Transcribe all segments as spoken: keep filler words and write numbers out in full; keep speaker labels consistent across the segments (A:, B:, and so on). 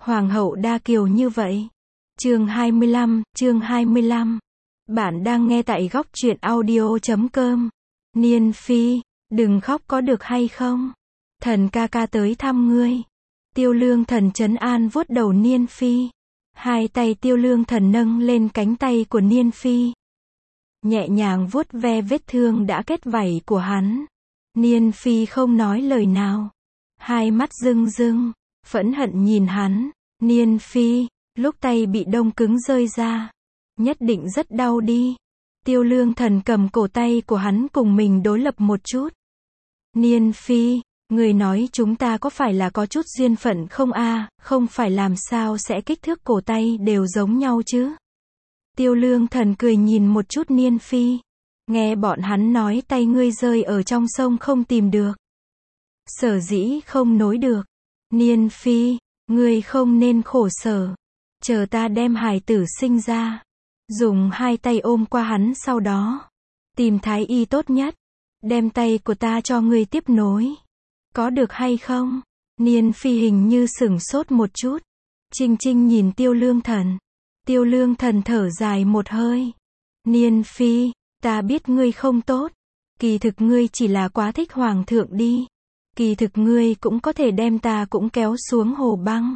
A: Hoàng hậu đa kiều như vậy. Chương hai mươi lăm, chương hai mươi lăm. Bạn đang nghe tại góc truyện audio chấm com. Niên Phi, đừng khóc có được hay không? Thần ca ca tới thăm ngươi. Tiêu Lương Thần trấn an vuốt đầu Niên Phi. Hai tay Tiêu Lương Thần nâng lên cánh tay của Niên Phi, nhẹ nhàng vuốt ve vết thương đã kết vảy của hắn. Niên Phi không nói lời nào, hai mắt rưng rưng, phẫn hận nhìn hắn. Niên Phi, lúc tay bị đông cứng rơi ra, nhất định rất đau đi. Tiêu Lương Thần cầm cổ tay của hắn cùng mình đối lập một chút. Niên Phi, người nói chúng ta có phải là có chút duyên phận không a? Không phải làm sao sẽ kích thước cổ tay đều giống nhau chứ? Tiêu Lương Thần cười nhìn một chút Niên Phi. Nghe bọn hắn nói tay ngươi rơi ở trong sông không tìm được, sở dĩ không nối được. Niên Phi, ngươi không nên khổ sở. Chờ ta đem hài tử sinh ra, dùng hai tay ôm qua hắn, sau đó tìm thái y tốt nhất, đem tay của ta cho ngươi tiếp nối. Có được hay không? Niên Phi hình như sửng sốt một chút. Trinh Trinh nhìn Tiêu Lương Thần. Tiêu Lương Thần thở dài một hơi. Niên Phi, ta biết ngươi không tốt. Kỳ thực ngươi chỉ là quá thích hoàng thượng đi. Kỳ thực ngươi cũng có thể đem ta cũng kéo xuống hồ băng.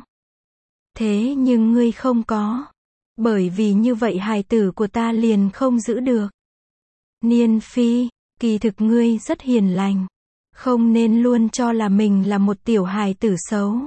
A: Thế nhưng ngươi không có. Bởi vì như vậy hài tử của ta liền không giữ được. Niên Phi, kỳ thực ngươi rất hiền lành. Không nên luôn cho là mình là một tiểu hài tử xấu.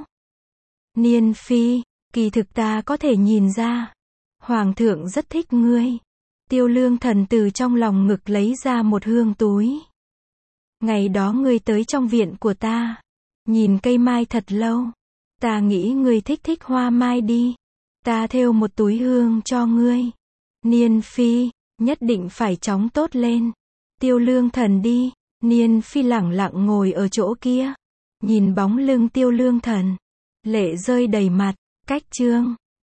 A: Niên Phi, kỳ thực ta có thể nhìn ra. Hoàng thượng rất thích ngươi. Tiêu Lương Thần từ trong lòng ngực lấy ra một hương túi. Ngày đó ngươi tới trong viện của ta, nhìn cây mai thật lâu. Ta nghĩ ngươi thích thích hoa mai đi. Ta thêu một túi hương cho ngươi. Niên Phi, nhất định phải chóng tốt lên. Tiêu Lương Thần đi. Niên Phi lẳng lặng ngồi ở chỗ kia, nhìn bóng lưng Tiêu Lương Thần, lệ rơi đầy mặt. Cách chương